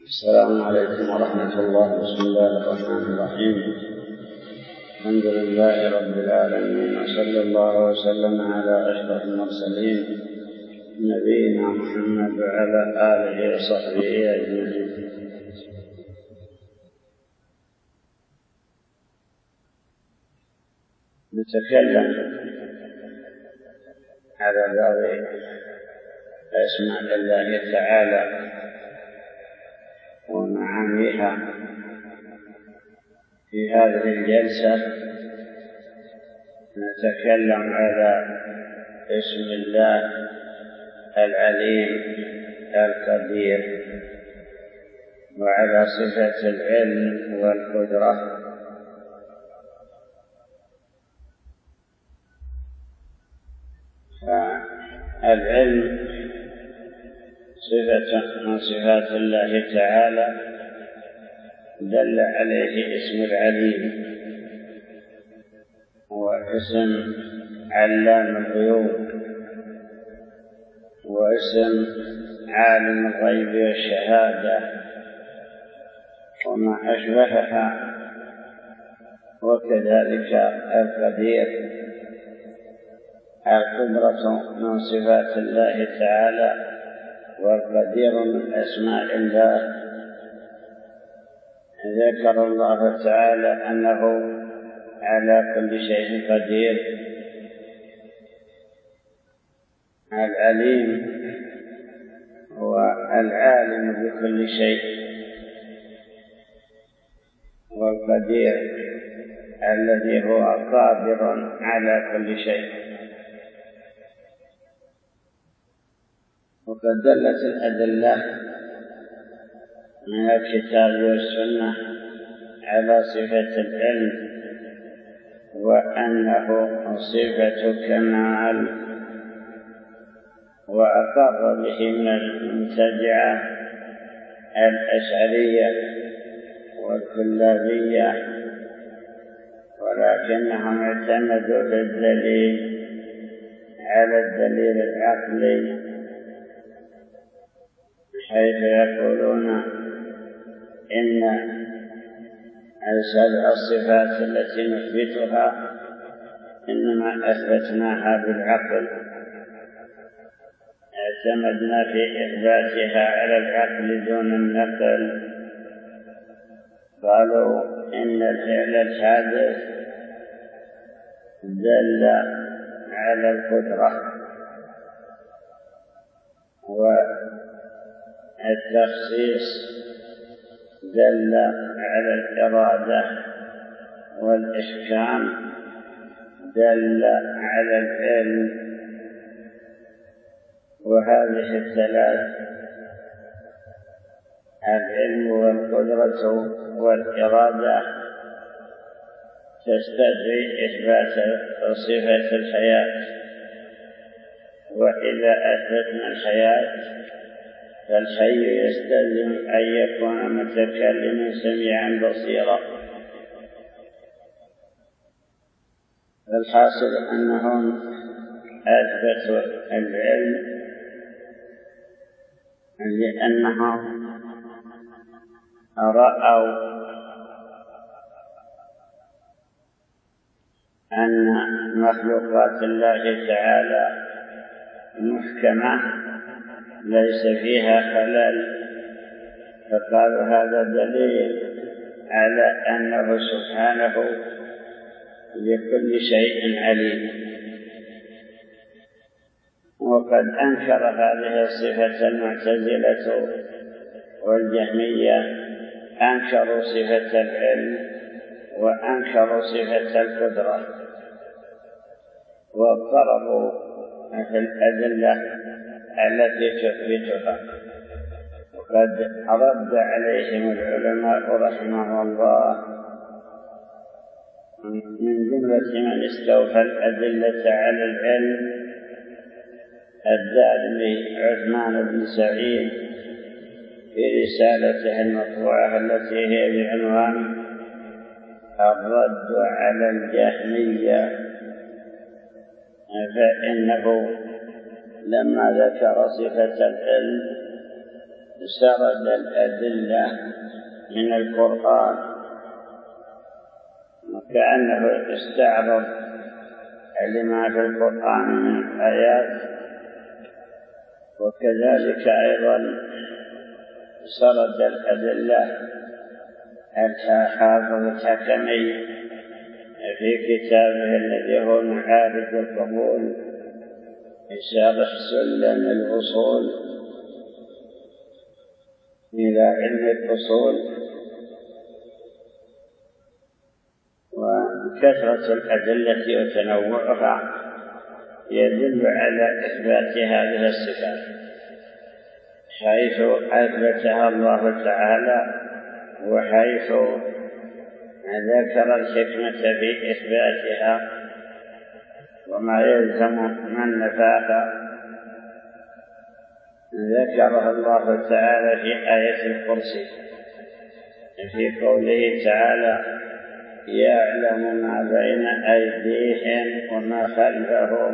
السلام عليكم ورحمة الله. بسم الله الرحمن الرحيم. الحمد لله رب العالمين، وصلى الله وسلم على أشرف المرسلين نبينا محمد وعلى آله وصحبه أجمعين. نتكلم على بعض أسماء الله تعالى ومعانيها في هذه الجلسة. نتكلم على اسم الله العليم القدير، وعلى صفة العلم والقدرة. فالعلم صفة من صفات الله تعالى دل عليه اسم العليم، واسم علام الغيوب، واسم عالم الغيب والشهادة وما أشبهها. وكذلك القدير، القدرة من صفات الله تعالى، والقدير من أسماء الله. ذكر الله تعالى أنه على كل شيء قدير. العليم هو العالم بكل شيء، والقدير الذي هو قادر على كل شيء. وقد دلت الأدلة من الكتاب والسنة على صفة العلم، وأنه صفة كمال، وأقر به من المبتدعة الأشعرية والكلابية، ولكنهم اعتمدوا بالدليل على الدليل العقلي، حيث يقولون إن السبع الصفات التي نثبتها إنما أثبتناها بالعقل، اعتمدنا في إثباتها على العقل دون النقل. قالوا إن الفعل الحادث دل على القدرة، والتخصيص دل على الإرادة، والإحكام دل على العلم. وهذه الثلاث، العلم والقدرة والإرادة، تستدعي إثبات صفة الحياة. وإذا أثبتنا الحياة فالحي يستلزم أن يكون متكلما سميعا بصيرا. الحاصل أنهم أثبتوا العلم لأنهم رأوا أن مخلوقات الله تعالى محكمة ليس فيها خلل، فقالوا هذا دليل على أنه سبحانه بكل شيء عليم. وقد أنكر هذه الصفة المعتزلة والجهمية، أنكروا صفة العلم وأنكروا صفة القدرة، واضطربوا في الأدلة التي تثبتها. وقد رد عليهم العلماء رحمه الله من جملة من استوفى الأدلة على العلم الدارمي عثمان بن سعيد في رسالته المطبوعة التي هي بعنوان الرد على الجهمية، فإنه لما ذكر صفة العلم سرد الأدلة من القرآن، وكأنه استعرض لما في القرآن من الآيات، وكذلك أيضا سرد الأدلة الحافظ الحكمي في كتابه الذي هو معارج القبول في شرح سلم الوصول إلى علم الأصول. وكثرة الأدلة وتنوعها يدل على إثبات هذه الصفات، حيث أثبتها الله تعالى، وحيث ذكر الحكمة في إثباتها وما يلزم من نفاها. ذكرها الله تعالى في آية الكرسي في قوله تعالى: يعلم ما بين أيديهم وما خلفهم،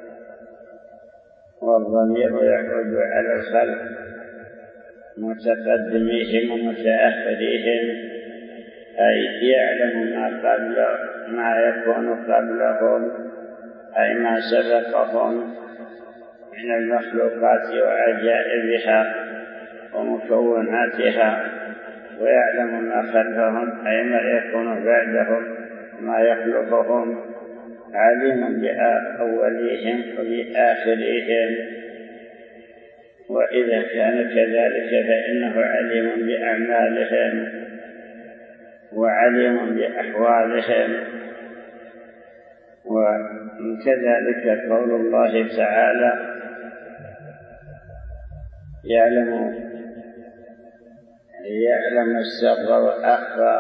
والضمير يعود على الخلق متقدميهم ومتأخريهم، أي يعلم ما يكون قبلهم، أي ما سبقهم من المخلوقات وعجائبها ومكوناتها، ويعلم ما خلفهم أي ما يكون بعدهم ما يخلفهم، عليم بأوليهم وبآخريهم. وإذا كان كذلك فإنه عليم بأعمالهم وعليم بأحوالهم. وكذلك قول الله تعالى: يعلم السر وأخفى،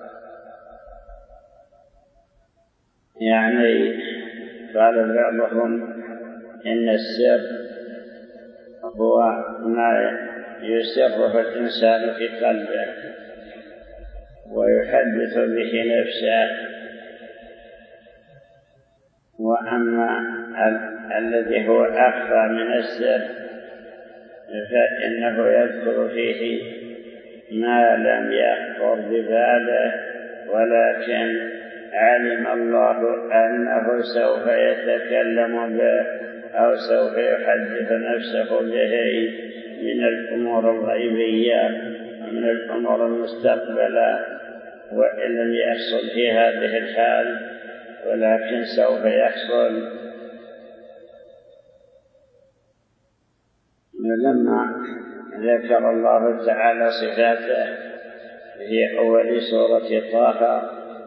يعني قال بعضهم إن السر هو ما يسره الإنسان في قلبه ويحدث به نفسه، وأما الذي هو أخفى من السر فإنه يذكر فيه ما لم يخطر بباله، ولكن علم الله أنه سوف يتكلم به أو سوف يحدث نفسه به من الأمور الغيبية ومن الأمور المستقبلة، وإن لم يحصل في هذه الحال ولكن سوف يحصل. لما ذكر الله تعالى صفاته في أول سورة طه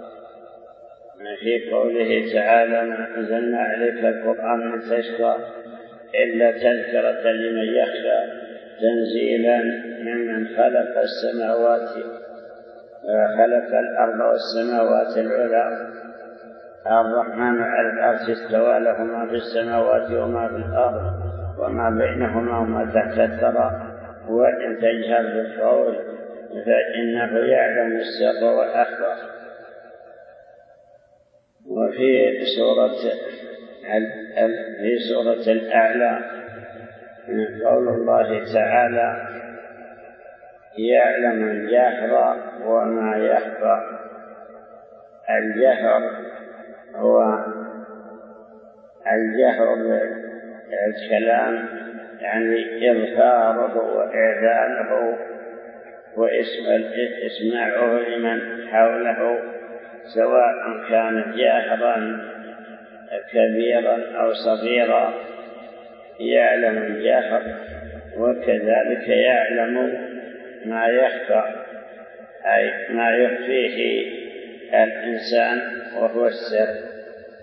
في قوله تعالى: ما أنزلنا عليك القرآن لتشقى إلا تذكرة لمن يخشى تنزيلا ممن خلق الأرض والسماوات العلى الرحمن على العرش استوى، له ما في السماوات وما في الأرض وما بينهما وما تحت الثرى، وإن تجهر بالقول فإنه يعلم السر وأخفى. وفي سورة الأعلى قول الله تعالى: يعلم الجهر وما يخفى. الجهر هو الجهر بالكلام، يعني إظهاره وإعلانه وإسماعه لمن حوله، سواء كان جاهرا كبيرا أو صغيرا. يعلم الجهر، وكذلك يعلم ما يخفى، أي ما يخفيه الإنسان وهو السر.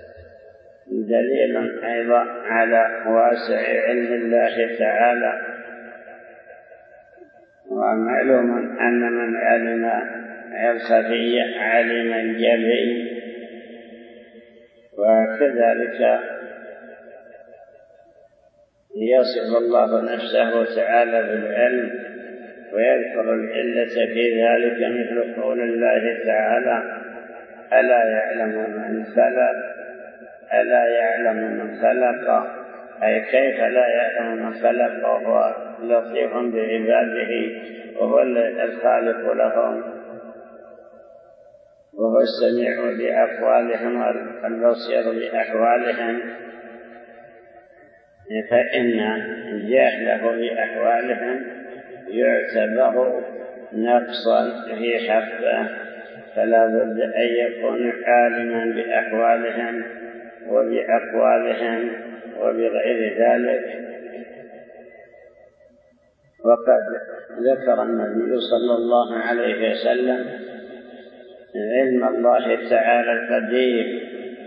دليل أيضا على واسع علم الله تعالى. ومعلوم أن من علم الخفي علم الجلي، وكذلك يصف الله نفسه تعالى بالعلم ويذكر العلة في ذلك، مثل قول الله تعالى: ألا يعلم من خلق، أي كيف لا يعلم من خلق وهو لطيف بعباده وهو الخالق لهم وهو السميع بأقوالهم والبصير بأحوالهم، فإن جهله بأحوالهم يعتبر نقصا في حقه، فلا بد أن يكون عالما بأحوالهم وبأقوالهم وبغير ذلك. وقد ذكر النبي صلى الله عليه وسلم علم الله تعالى القديم،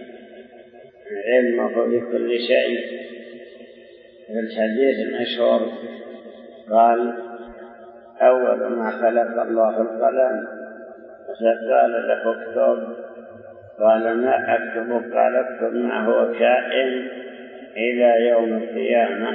علمه بكل شيء. في الحديث المشهور قال: أول ما خلق الله القلم فقال له اكتب، قال: ما أكتب؟ قال: اكتب ما هو كائن إلى يوم القيامة،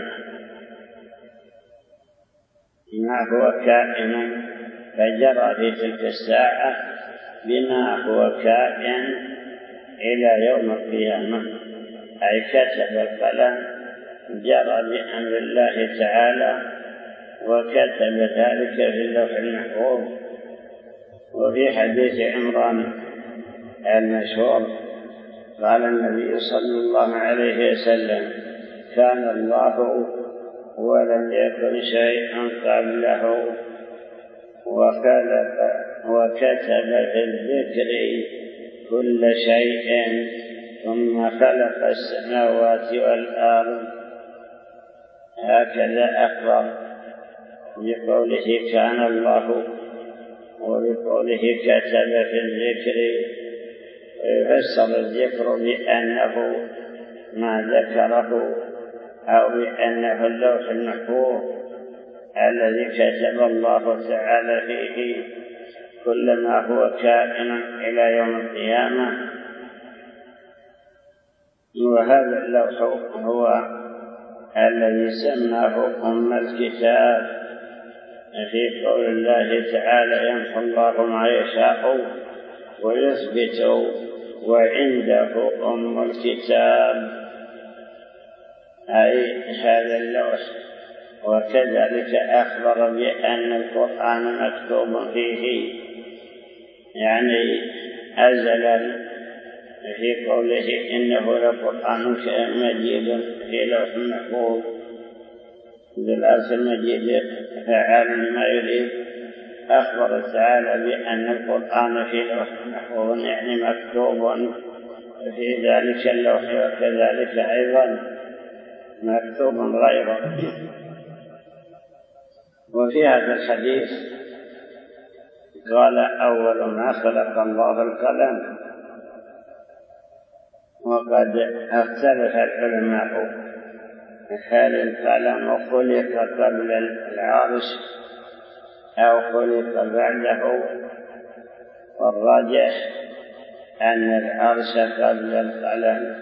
ما هو كائن. فجرى في تلك الساعة بما هو كائن إلى يوم القيامة، أي كتب القلم، جرى بأمر الله تعالى وكتب ذلك في اللوح المحفوظ. وفي حديث عمران المشهور قال النبي صلى الله عليه وسلم: كان الله ولم يكن شيء قبله، وكتب في الذكر كل شيء، ثم خلق السماوات والأرض. هكذا أخبر بقوله كان الله، وبقوله كتب في الذكر. ويفسر الذكر بأنه ما ذكره، أو بأنه اللوح المحفوظ الذي كتب الله تعالى فيه كل ما هو كائن إلى يوم القيامة. وهذا اللوح هو الذي سماه أم الكتاب، في قول الله تعالى: يمحو الله ما يشاء ويثبت وعنده أم الكتاب، أي هذا اللوح. وكذلك أخبر بأن القرآن مكتوب فيه، يعني أزلا، في قوله: إنه لقرآن مجيد في لوح محفوظ. بالأرض المجيد فعال ما يريد. أخبر تعالى بأن القرآن في لوح محفوظ، يعني مكتوب في ذلك اللوح، وكذلك أيضا مكتوب غيره. وفي هذا الحديث قال: أول ما خلق الله القلم. وقد اختلف العلماء هل القلم خلق قبل العرش أو خلق بعده، والراجح أن العرش قبل القلم.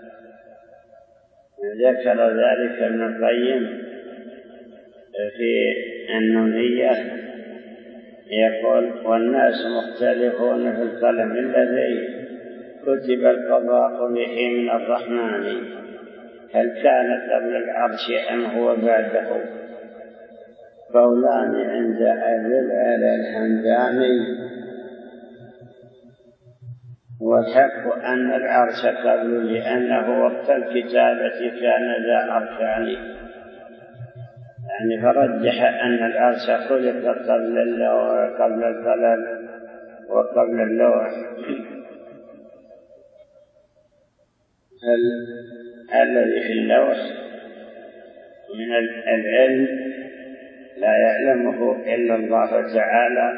ذكر ذلك ابن القيم في النونية، يقول: والناس مختلفون في القلم الذي كتب القضاء به من الرحمن، هل كان قبل العرش أم هو بعده؟ قولان عند أبي العلا الحمداني، والحق أن العرش قبل، لأنه وقت الكتابة كان ذا أركان، يعني فرجح أن العرش خلق قبل القلم وقبل اللوح. الذي في اللوح من العلم لا يعلمه إلا الله تعالى،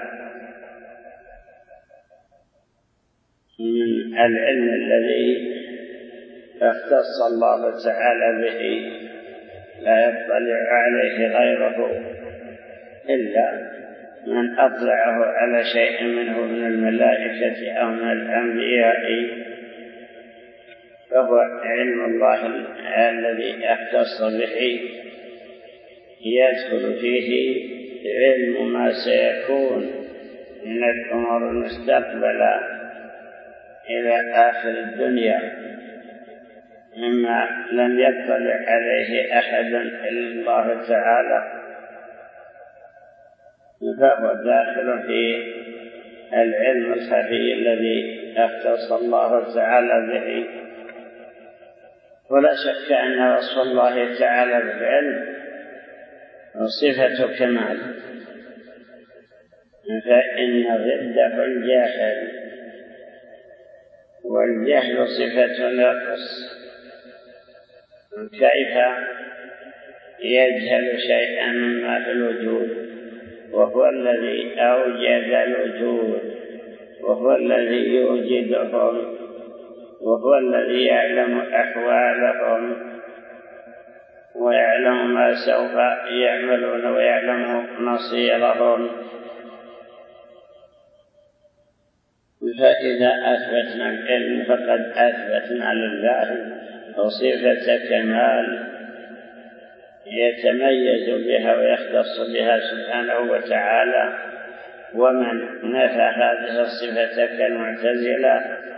من العلم الذي اختص الله تعالى به لا يطلع عليه غيره، إلا من أطلعه على شيء منه من الملائكة أو من الأنبياء، فهو علم الله الذي اختص به، يدخل فيه علم ما سيكون من الأمور المستقبلة إلى آخر الدنيا، مما لم يطلع عليه أحد إلا الله تعالى، فهو داخل في العلم الخفي الذي اختص الله تعالى به. ولا شك أن وصف الله تعالى بالعلم صفة كمال، فإن ضده الجاهل، والجهل صفة نقص. كيف يجهل شيئا مما في الوجود وهو الذي أوجد الوجود، وهو الذي يوجدهم، وهو الذي يعلم أحوالهم ويعلم ما سوف يعملون ويعلم مصيرهم. فإذا أثبتنا العلم فقد أثبتنا لله صفة كمال يتميز بها ويختص بها سبحانه وتعالى. ومن نفى هذه الصفة كالمعتزلة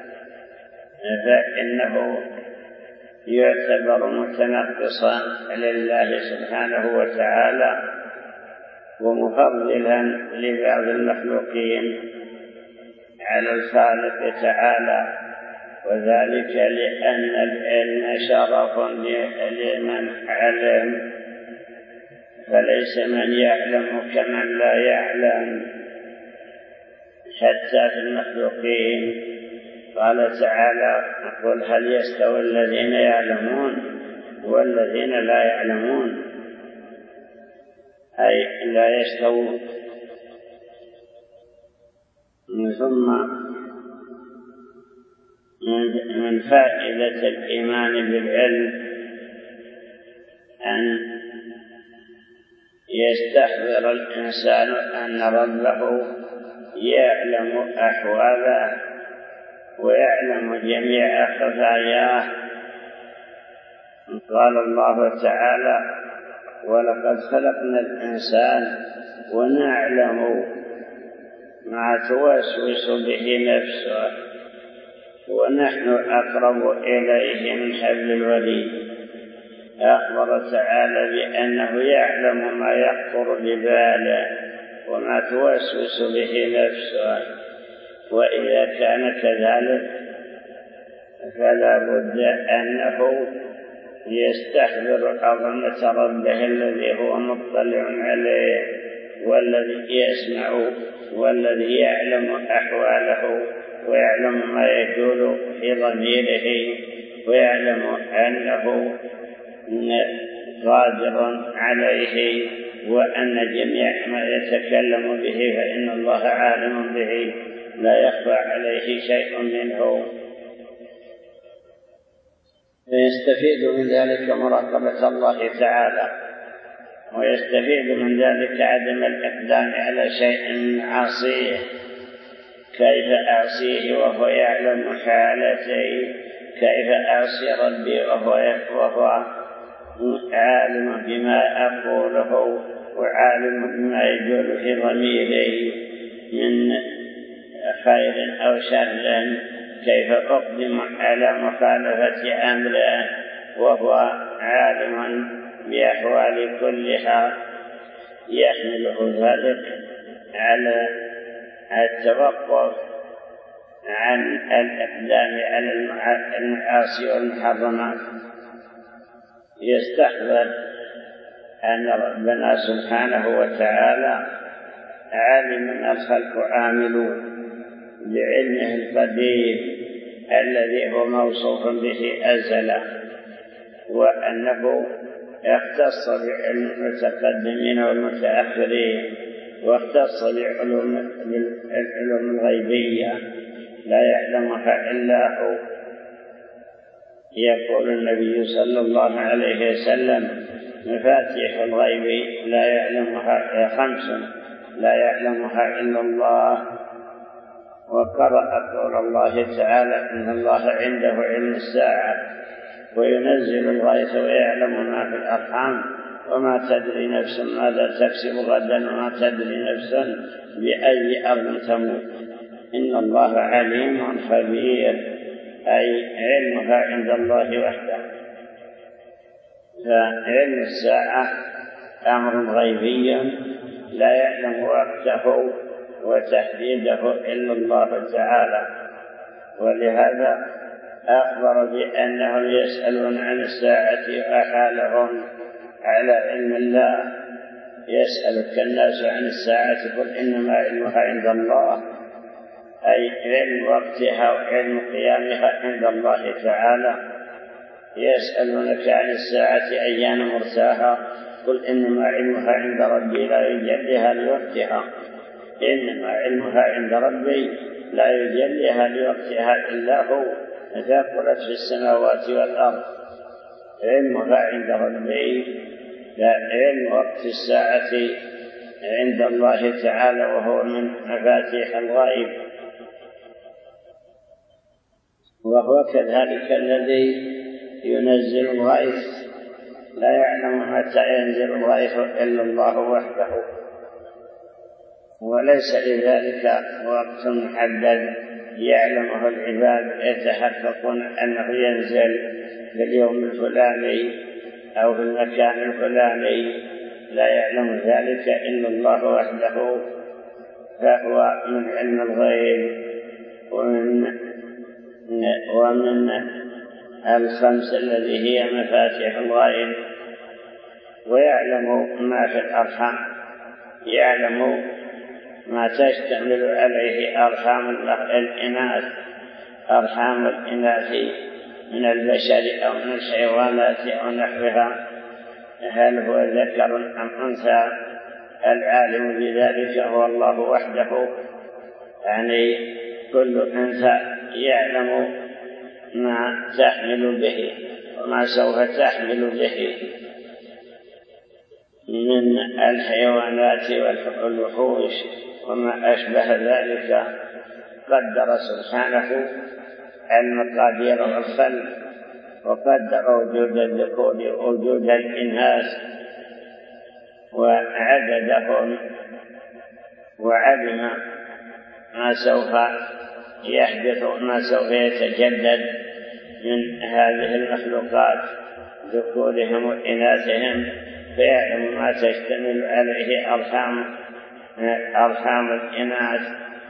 فإنه يعتبر متنقصا لله سبحانه وتعالى ومفضلا لبعض المخلوقين على الخالق تعالى، وذلك لأن العلم شرف لمن علم، فليس من يعلم كمن لا يعلم حتى في المخلوقين. قال تعالى: قل هل يستوي الذين يعلمون والذين لا يعلمون، أي لا يستوون. ثم من فائدة الإيمان بالعلم أن يستحضر الإنسان أن ربه يعلم أحواله ويعلم جميع خفاياه. قال الله تعالى: ولقد خلقنا الإنسان ونعلم ما توسوس به نفسه ونحن أقرب إليه من حبل الوريد. أخبر تعالى بأنه يعلم ما يخطر بباله وما توسوس به نفسه، وإذا كان كذلك فلا بد أنه يستحضر عظمة ربه الذي هو مطلع عليه والذي يسمع والذي يعلم أحواله ويعلم ما يجول في ضميره ويعلم أنه قادر عليه، وأن جميع ما يتكلم به فإن الله عالم به لا يخفى عليه شيء منه. فيستفيد من ذلك مراقبة الله تعالى، ويستفيد من ذلك عدم الإقدام على شيء من عصيه. كيف أعصيه وهو يعلم حالتي؟ كيف أعصي ربي وهو عالم بما أقوله وعالم بما يجول في ضميري من خير أو شر؟ كيف أقدم على مخالفة أمره وهو عالم بأحوال كلها؟ يحمله ذلك على التوقف عن الإقدام على المعاصي والمحرمات. يستحضر أن ربنا سبحانه وتعالى عالم الخلق عاملون بعلمه القدير الذي هو موصوف به أزلا، وأنه اختص بعلم المتقدمين والمتأخرين واختص بالعلوم الغيبية لا يعلمها إلا هو. يقول النبي صلى الله عليه وسلم: مفاتيح الغيب لا يعلمها 5 لا يعلمها إلا الله. وقرأ قول الله تعالى: إن الله عنده علم الساعة وينزل الغيث ويعلم ما في الأرحام وما تدري نفس ماذا تكسب غدا وما تدري نفس بأي أرض تموت إن الله عليم خبير، أي علمها عند الله وحده. فعلم الساعة أمر غيبي لا يعلم وقته وتحديده إلا الله تعالى. ولهذا أخبر بأنهم يسألون عن الساعة وحالهم على علم الله. يسألك الناس عن الساعة قل إنما علمها عند الله، أي علم وقتها وعلم قيامها عند الله تعالى. يسألونك عن الساعة أيان مرساها قل إنما علمها عند ربي لا يجليها لوقتها، إنما علمها عند ربي لا يجليها لوقتها إلا هو، ثقلت في السماوات والأرض. علمها عند ربي، لا علم وقت الساعة عند الله تعالى، وهو من مفاتيح الغيب. وهو كذلك الذي ينزل الغيث، لا يعلم متى ينزل الغيث إلا الله وحده، وليس لذلك وقت محدد يعلمه العباد يتحققون أنه ينزل في اليوم الفلاني أو في المكان الفلاني، لا يعلم ذلك إلا الله وحده، فهو من علم الغيب ومن الخمس الذي هي مفاتيح الغيب. ويعلم ما في الأرحام، يعلم ما تشتمل عليه أرحام الإناث من البشر أو من الحيوانات أو نحوها، هل هو ذكر أم أنثى؟ العالم بذلك هو الله وحده، يعني كل أنثى يعلم ما تحمل به وما سوف تحمل به من الحيوانات والوحوش وما أشبه ذلك. قدر سبحانه المقادير والخلق، وقدر وجود الذكور ووجود الإناث وعددهم، وعلم ما سوف يحدث وما سوف يتجدد من هذه المخلوقات ذكورهم وإناثهم، فيعلم ما تشتمل عليه أرحام الإناث،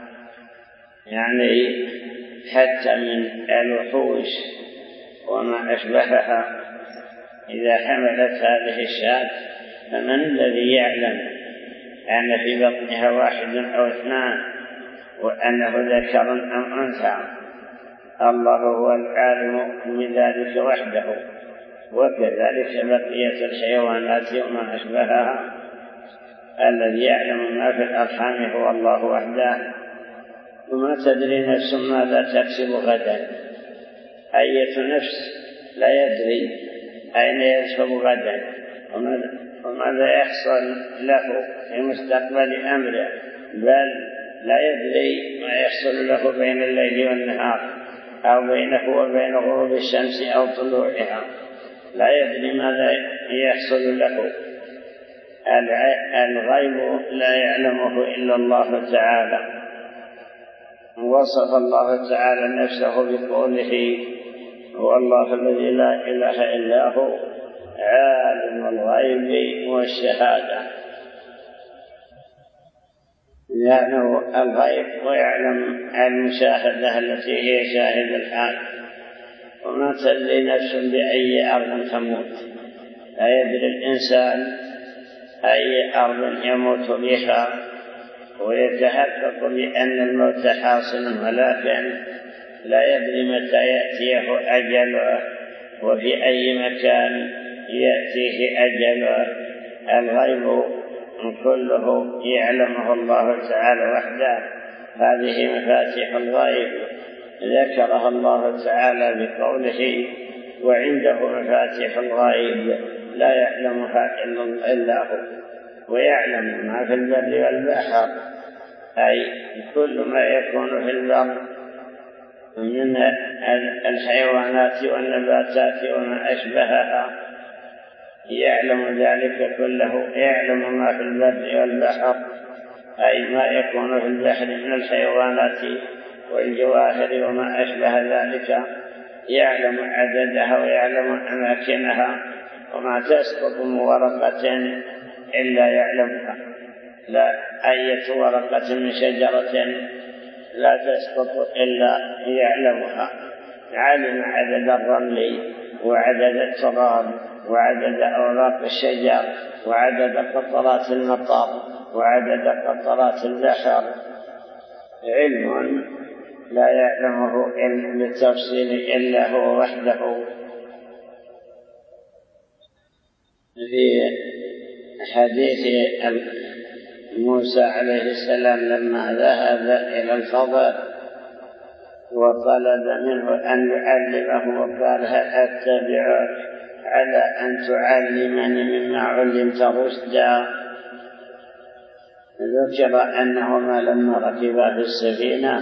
يعني حتى من الوحوش وما أشبهها. إذا حملت هذه الشاة فمن الذي يعلم أن في بطنها واحد أو اثنان وأنه ذكر أم أنثى؟ الله هو العالم بذلك وحده. وكذلك بقية الحيوانات وما أشبهها، الذي يعلم ما في الأرحام هو الله وحده. وما تدري نفس ماذا تكسب غدا، أية نفس لا يدري أين يذهب غدا وماذا يحصل له في مستقبل أمره، بل لا يدري ما يحصل له بين الليل والنهار أو بينه وبين غروب الشمس أو طلوعها، لا يدري ماذا يحصل له. الغيب لا يعلمه إلا الله تعالى. وصف الله تعالى نفسه بقوله هو الله الذي لا إله إلا هو عالم الغيب والشهادة. يعلم الغيب ويعلم المشاهدة التي هي شاهد الحال. وما تدري نفس بأي أرض تموت، لا يدري الإنسان أي أرض يموت بها، ويتحقق بأن الموت حاصل، ولكن لا يدري متى يأتيه أجله وفي أي مكان يأتيه أجله. الغيب كله يعلمه الله تعالى وحده. هذه مفاتيح الغيب ذكرها الله تعالى بقوله وعنده مفاتيح الغيب لا يعلمها إلا هو، ويعلم ما في البر والبحر، أي كل ما يكون في البر من الحيوانات والنباتات وما أشبهها، يعلم ذلك كله. يعلم ما في البر والبحر، أي ما يكون في البحر من الحيوانات والجواهر وما أشبه ذلك، يعلم عددها ويعلم أماكنها، وما تسقط من ورقة إلا يعلمها. لا أية ورقة من شجرة لا تسقط إلا يعلمها. علم عدد الرمل وعدد التراب وعدد أوراق الشجر وعدد قطرات المطر وعدد قطرات البحر. علم لا يعلمه علم بالتفصيل إلا هو وحده. في حديث موسى عليه السلام لما ذهب إلى الفضل وطلب منه أن يعلمه وقال هل أتبعك على أن تعلمني مما علمت رشدا. ذكر أنهما لما ركبا في السفينة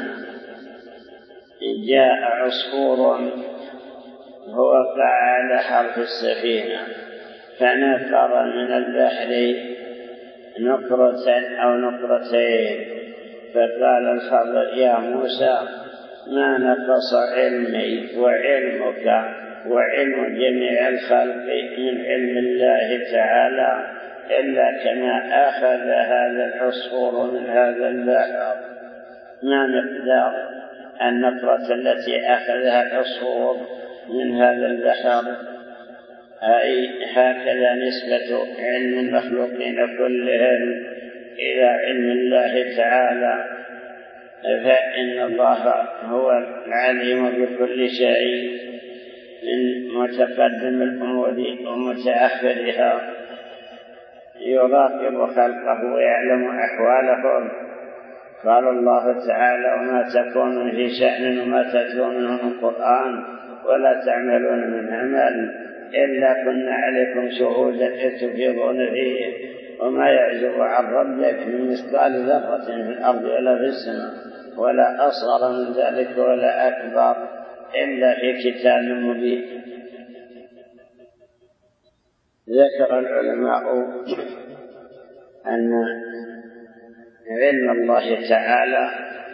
جاء عصفور ووقع على حرف السفينة فنفر من البحر نقرة أو نقرتين، فقال الخضر يا موسى ما نقص علمي وعلمك وعلم جميع الخلق من علم الله تعالى إلا كما أخذ هذا العصفور من هذا البحر. ما مقدار النقرة التي أخذها العصفور من هذا البحر؟ أي هكذا نسبة علم المخلوقين كلهم إلى علم الله تعالى، فإن الله هو العليم بكل شيء من متقدم الأمور ومتأخرها، يراقب خلقه ويعلم أحوالهم. قال الله تعالى وما تكون في شأن وما تتلو منه من قرآن ولا تعملون من عمل إلا كنا عليكم شهودا إذ تفيضون فيه وما يعزب عن ربك من مثقال ذرة في الأرض ولا في السماء ولا أصغر من ذلك ولا أكبر إلا في كتاب مبين. ذكر العلماء أن علم الله تعالى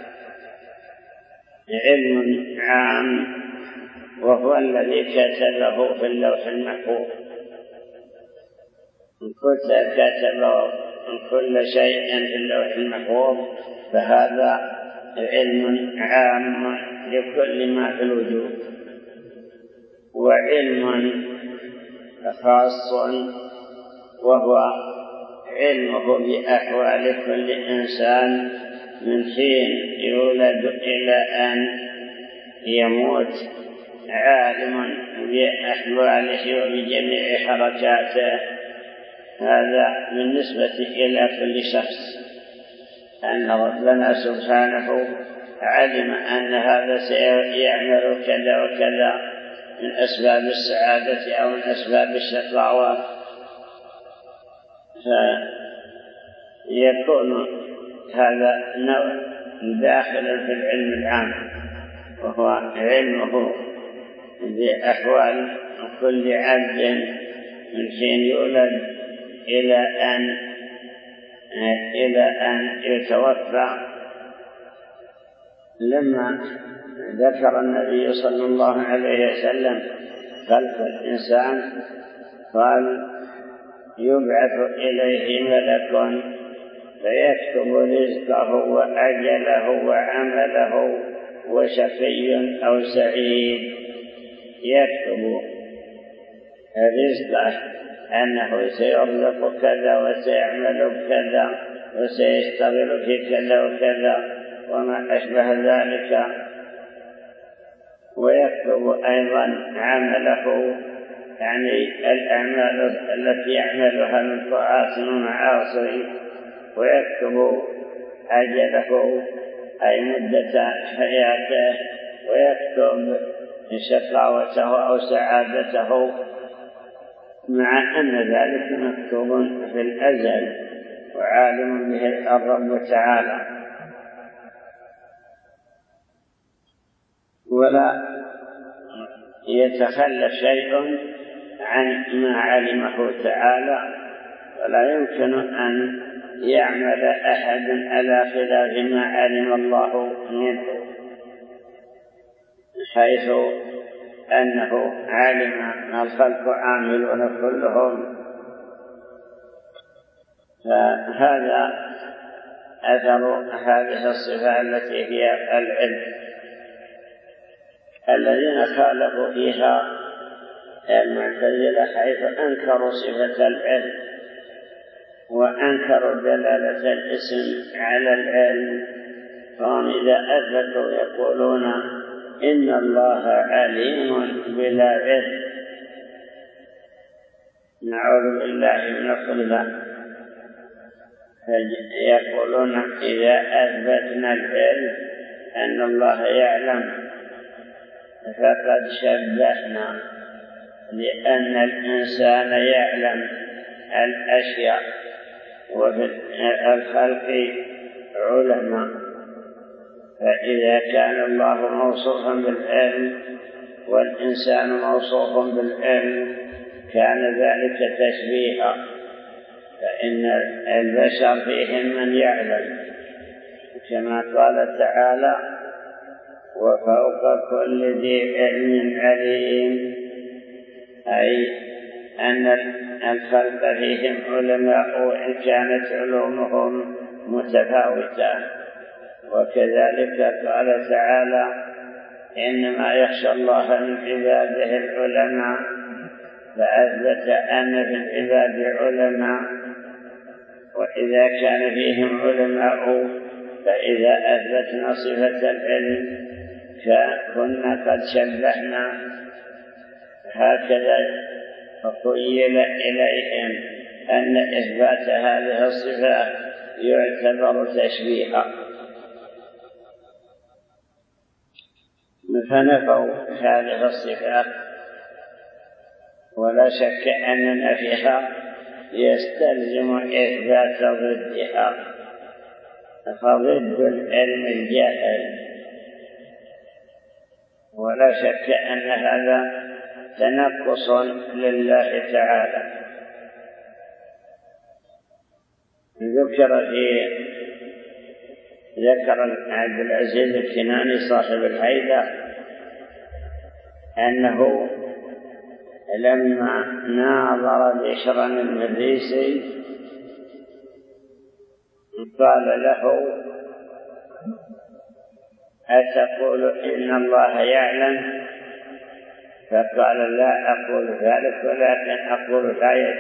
علم عام وهو الذي كتبه في اللوح المحفوظ. كتب كل شيء في اللوح المحفوظ فهذا علم عام لكل ما في الوجود، وعلم خاص وهو علمه بأحوال كل إنسان من حين يولد إلى أن يموت، عالم بأحواله وبجميع حركاته. هذا بالنسبة إلى كل شخص، أن ربنا سبحانه علم أن هذا سيعمل كذا وكذا من أسباب السعادة أو من أسباب الشقاوة، فيكون هذا نوع داخل في العلم العام وهو علمه بأحوال كل عبد من حين يولد إلى أن يتوفى. لما ذكر النبي صلى الله عليه وسلم خلق الإنسان قال يبعث إليه ملك فيكتب رزقه وأجله وعمله وشقي أو سعيد. يكتب رزقه أنه سيرزق كذا وسيعمل كذا وسيشتغل في كذا وكذا وما أشبه ذلك، ويكتب أيضا عمله يعني الأعمال التي يعملها من طاعات ومعاصي، ويكتب أجله أي مدة حياته، ويكتب شقاوته أو سعادته، مع أن ذلك مكتوب في الأزل وعالم به الرب تعالى. ولا يتخلف شيء عن ما علمه تعالى، ولا يمكن أن يعمل أحد على خلاف ما علم الله منه، حيث أنه علم ما الخلق عاملون كلهم فهذا أثر هذه الصفة التي هي العلم. الذين خالفوا فيها المعتزلة حيث أنكروا صفة العلم وأنكروا دلالة الاسم على العلم، فهم إذا أثبتوا يقولون إن الله عليم بلا علم. نعوذ بالله من الخذلان. يقولون إذا أثبتنا العلم أن الله يعلم فقد شبهنا، لأن الإنسان يعلم الأشياء وفي الخلق علماء، فإذا كان الله موصوفا بالعلم والإنسان موصوف بالعلم كان ذلك تشبيها، فإن البشر فيهم من يعلم، كما قال تعالى وفوق كل ذي علم عليم، أي أن الخلق فيهم علماء وإن كانت علومهم متفاوتة. وكذلك قال تعالى إنما يخشى الله من عباده العلماء، فأثبت أن في العباد علماء، وإذا كان فيهم علماء فإذا أثبتنا صفة العلم كنا قد شبهنا. هكذا خيل إليهم أن إثبات هذه الصفة يعتبر تشبيها، فنفوا هذه الصفات، ولا شك أن نفيها يستلزم إثبات ضدها، فضد العلم الجاهل، ولا شك أن هذا تنقص لله تعالى. ذكر عبد العزيز الكناني صاحب الحيدة أنه لما ناظر بشرا المريسي قال له أتقول إن الله يعلم؟ فقال لا أقول ذلك، ولكن أقول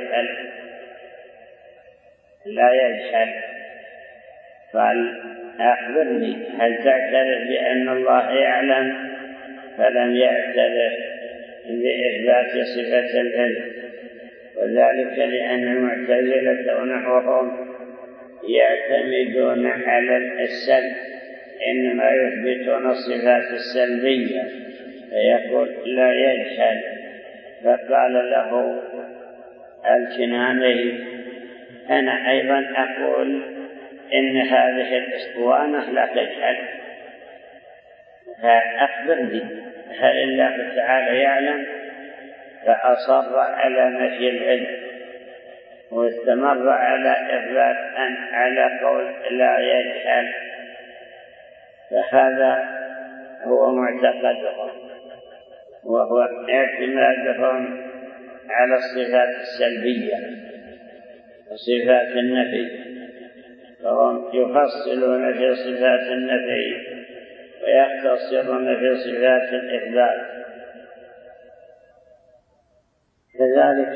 لا يجهل. قال أخبرني هل تعترف بأن الله يعلم؟ فلم يعترف بإثبات صفة العلم، وذلك لأن المعتزلة ونحوهم يعتمدون على السلب، إنما يثبتون الصفات السلبية، فيقول لا يجهل. فقال له الكناني أنا أيضا أقول إن هذه الإسطوانة لا تجهل، فأخبرني هل الله تعالى يعلم؟ فأصر على نفي العلم واستمر على إثبات على قول لا يجهل، فهذا هو معتقدهم، وهو اعتمادهم على الصفات السلبية وصفات النفي، فهم يفصلون في صفات النفي ويختصرون في صفات الإثبات. كذلك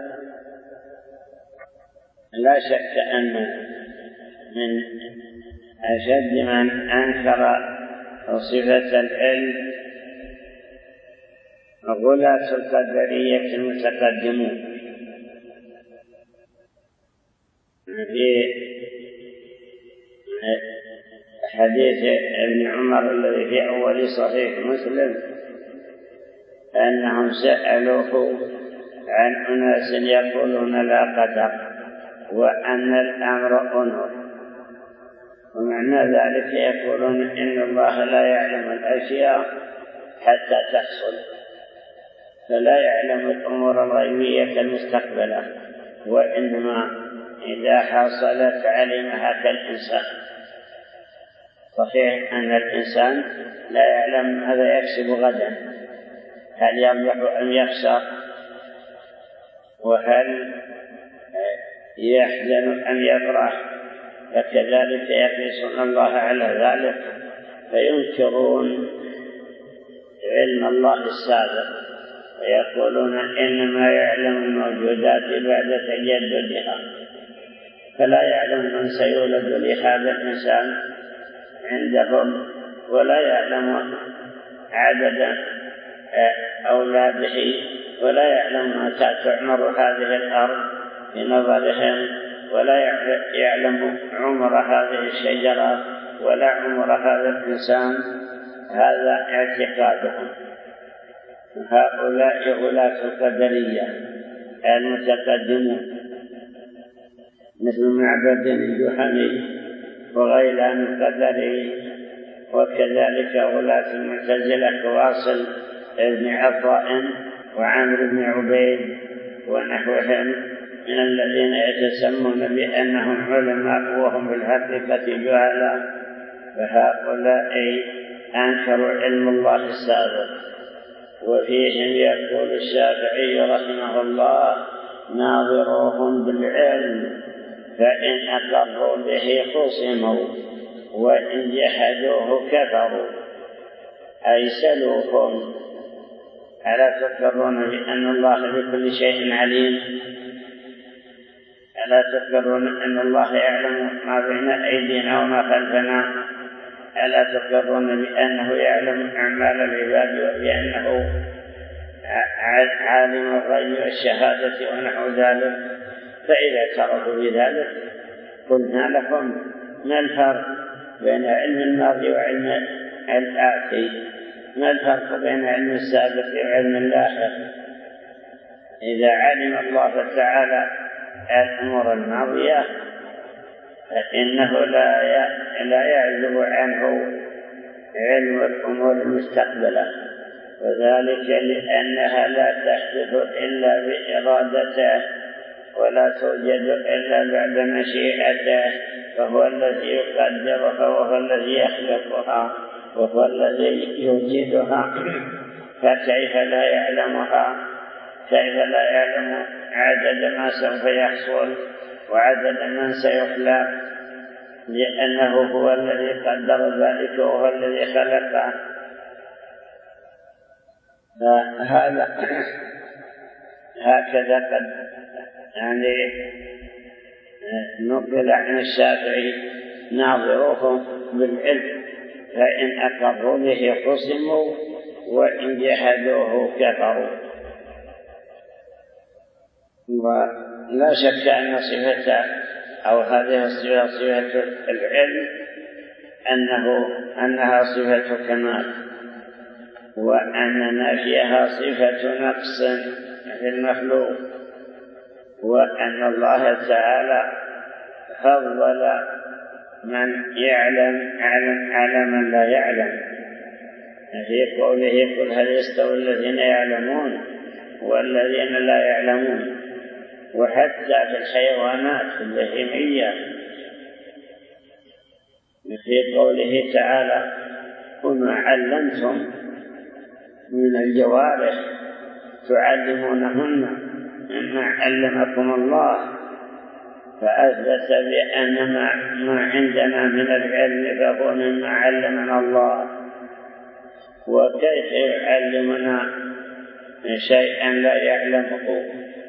لا شك أن من أشد من أنكر صفة العلم غلاة القدرية المتقدمون. في حديث ابن عمر الذي في أول صحيح مسلم أنهم سألوه عن أناس يقولون لا قدر وأن الأمر أنور، ومعنى ذلك يقولون إن الله لا يعلم الأشياء حتى تحصل، فلا يعلم الأمور الغيبية المستقبلة، وإنما إذا حصلت علمها كالإنسان. صحيح أن الإنسان لا يعلم ماذا يكسب غدا، هل يربح أم يخسر، وهل يحزن أن يفرح، فكذلك يقيسون الله على ذلك فينكرون علم الله السابق ويقولون إنما يعلم الموجودات بعد تجددها، فلا يعلم من سيولد لهذا الإنسان عندهم ولا يعلم عدد أولاده ولا يعلم متى تعمر هذه الأرض في نظرهم، ولا يعلم عمر هذه الشجرة ولا عمر هذا الإنسان. هذا اعتقادهم. هؤلاء غلاة القدرية المتقدمون مثل معبد الجهني وغيلان القدري، وكذلك غلاة المعتزلة واصل بن عطاء وعامر بن عبيد ونحوهم من الذين يتسمون بأنهم علماء وهم في الحقيقة جهلاء. فهؤلاء أنكروا علم الله السابق. وفيهم يقول الشافعي رحمه الله: ناظروهم بالعلم فإن أقروا به خصموا وإن جحدوه كفروا، أي سلوكم. ألا تقرون بأن الله بكل شيء عليم؟ ألا تقرون أن الله يعلم ما بين أيدينا وما خلفنا؟ ألا تقرون بأنه يعلم أعمال العباد وبأنه عالم الغيب والشهادة ونحو ذلك؟ فإذا اعترفوا بذلك قلنا لكم: ما الفرق بين علم الماضي وعلم الآتي؟ ما الفرق بين علم السابق وعلم اللاحق؟ إذا علم الله تعالى الأمور الماضية فإنه لا يعزب عنه علم الأمور المستقبلة، وذلك لأنها لا تحدث إلا بإرادته ولا توجد إلا بعد مشيئته، فهو الذي يقدرها وهو الذي يخلقها وهو الذي يوجدها. فكيف لا يعلمها؟ كيف لا يعلم عدد ما سوف يحصل وعدد من سيخلق؟ لأنه هو الذي قدر ذلك وهو الذي خلقه. فهذا هكذا قد نقل عن الشافعي: ناظروهم بالعلم فإن أقروا به خصموا وإن جحدوه كفروا. ولا شك أن صفة أو هذه الصفة صفة العلم أنها صفة كمال، وأن نفيها صفة نقص في المخلوق، وأن الله تعالى فضل من يعلم على من لا يعلم. في قوله: قل هل يستوي الذين يعلمون والذين لا يعلمون. وحتى في الحيوانات البهيمية في قوله تعالى: وما علمتم من الجوارح تعلمونهن مما علمكم الله، فأثبت بأن ما عندنا من العلم فهو مما علمنا الله. وكيف يعلمنا شيئا لا يعلمه؟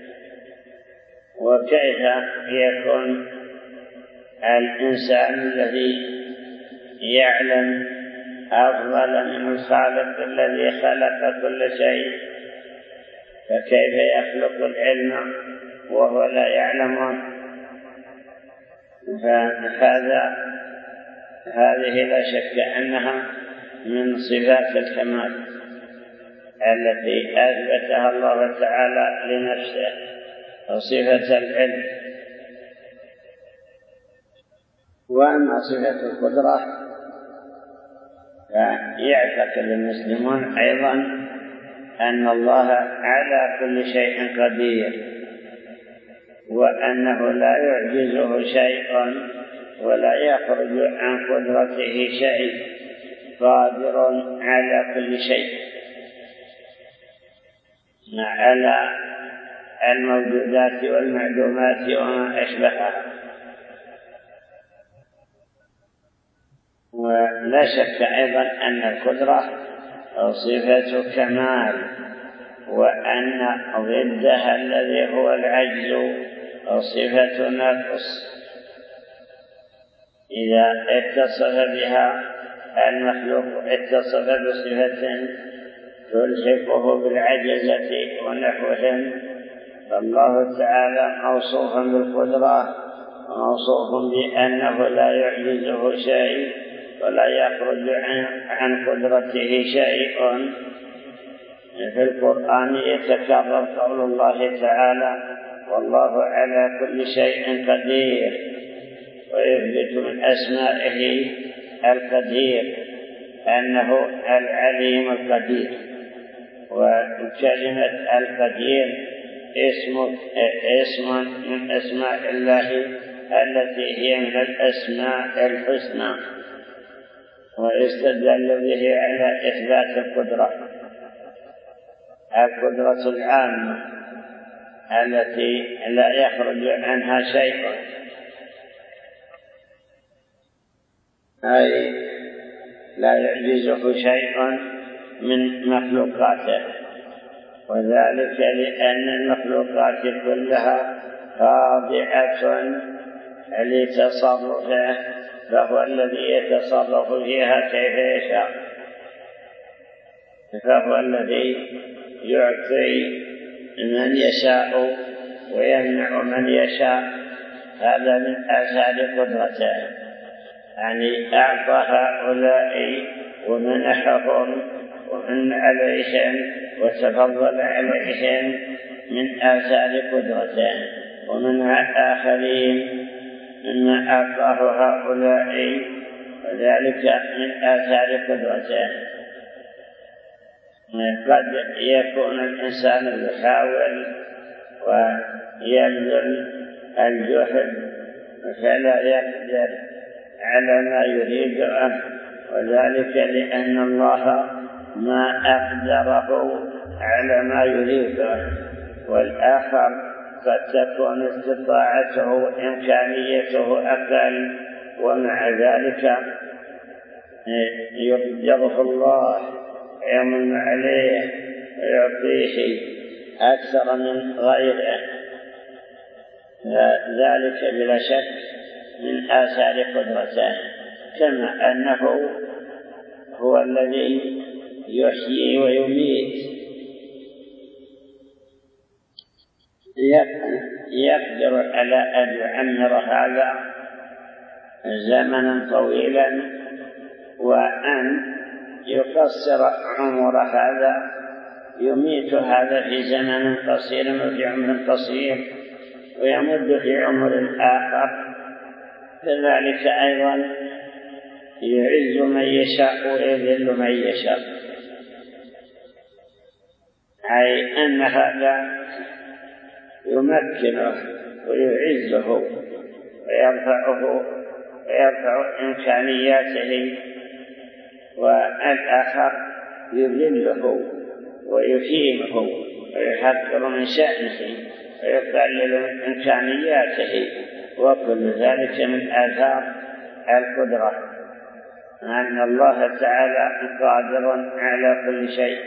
وكيف يكون الإنسان الذي يعلم أفضل من الخالق الذي خلق كل شيء؟ فكيف يخلق العلم وهو لا يعلم؟ هذه لا شك أنها من صفات الكمال التي أثبتها الله تعالى لنفسه، وصفة العلم. وأما صفة القدرة فيعتقد المسلمون أيضا أن الله على كل شيء قدير، وأنه لا يعجزه شيء ولا يخرج عن قدرته شيء، قادر على كل شيء، على الموجودات والمعلومات وما أشبهها. ولا شك أيضا أن القدرة صفة كمال، وأن ضدها الذي هو العجز صفة نقص. إذا اتصف بها المخلوق اتصف بصفة تلحقه بالعجزة ونحوهم، فالله تعالى موصوف بالقدرة وموصوف بأنه لا يعجزه شيء ولا يخرج عن قدرته شيء. في القرآن يتكرر قول الله تعالى: والله على كل شيء قدير، ويثبت من أسمائه القدير أنه العليم القدير. وكلمة القدير اسم من أسماء الله التي هي من الأسماء الحسنى، ويستدل به على إثبات القدرة العامة التي لا يخرج عنها شيء، أي لا يعجزه شيء من مخلوقاته، وذلك لأن المخلوقات كلها خاضعة لتصرفه، فهو الذي يتصرف فيها كيف يشاء، فهو الذي يعطي من يشاء ويمنع من يشاء. هذا من آثار قدرته، يعني أعطى هؤلاء ومنحهم ومن عليهم وتفضل عليهم من آثار قدرته، ومن آخرين مما أعطاه هؤلاء، وذلك من آثار قدرته. قد يكون الإنسان يحاول ويبذل الجهد فلا يقدر على ما يريده، وذلك لأن الله ما أقدره على ما يريده، والآخر قد تكون استطاعته وإمكانيته أقل، ومع ذلك يقدره الله ويمن عليه ويعطيه أكثر من غيره. ذلك بلا شك من آثار قدرته، كما أنه هو الذي يحيي ويميت، يقدر على أن يعمر هذا زمنا طويلا، وأن يقصر عمر هذا، يميت هذا في زمن قصير وفي عمر قصير، ويمد في عمر آخر. كذلك أيضا يعز من يشاء ويذل من يشاء، أي أن هذا يمكنه ويعزه ويرفع إمكانياته، والآخر يذله ويهينه ويحقر من شأنه ويقلل من إمكانياته، وكل ذلك من آثار القدرة، أن الله تعالى قادر على كل شيء.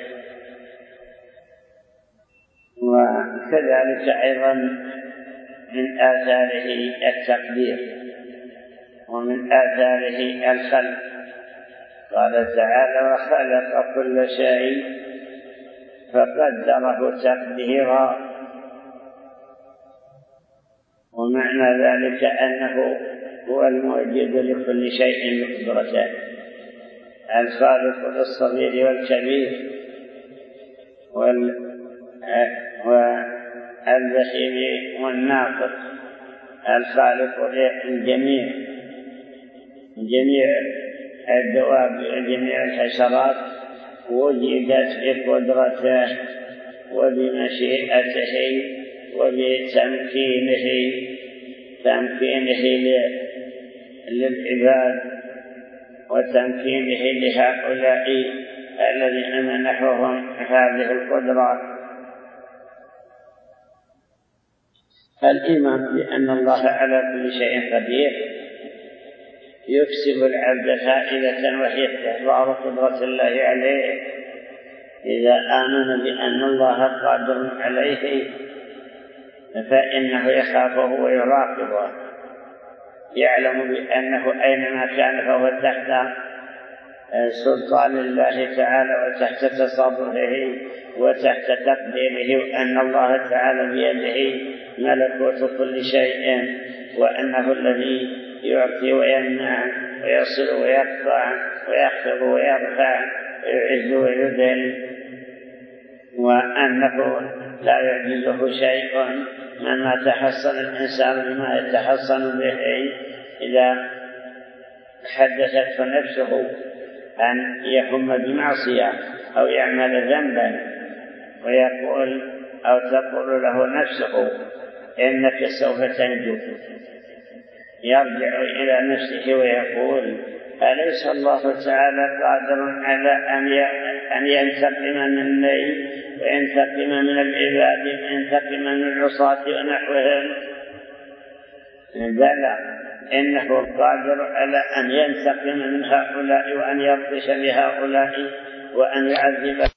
وكذلك أيضا من آثاره التقدير، ومن آثاره الخلق. قال تعالى: وخلق كل شيء فقدره تقديرا. ومعنى ذلك أنه هو الموجد لكل شيء بقدرته، الخالق للصغير والكبير والبخيل والناطق، الخالق للجميع، جميع الدواب وجميع الحشرات وجدت بقدرته وبمشيئته وبتمكينه للعباد وتمكينه لهؤلاء الذين منحهم هذه القدرة. الإيمان بأن الله على كل شيء قدير يكسب العبد فائدة وهي استحضار قدرة الله عليه. إذا آمن بأن الله قادر عليه فإنه يخافه ويراقبه، يعلم بأنه أينما كان فهو تحت سلطان الله تعالى وتحت تصرفه وتحت تقديره، وأن الله تعالى بيده ملكوت كل شيء، وأنه الذي يعطي ويمنع ويصل ويقطع ويخفض ويرفع ويعز ويذل، وأنه لا يعجزه شيء مما تحصن الإنسان بما يتحصن به إذا حدثته نفسه أن يهم بمعصية أو يعمل ذنبا ويقول أو تقول له نفسه إنك سوف تنجو، يرجع إلى نفسه ويقول أليس الله تعالى قادر على أن ينتقم مني وينتقم من العباد وينتقم من العصاة ونحوهم؟ بلى، إنه قادر على أن ينتقم من هؤلاء وأن يبطش بهؤلاء وأن يعذب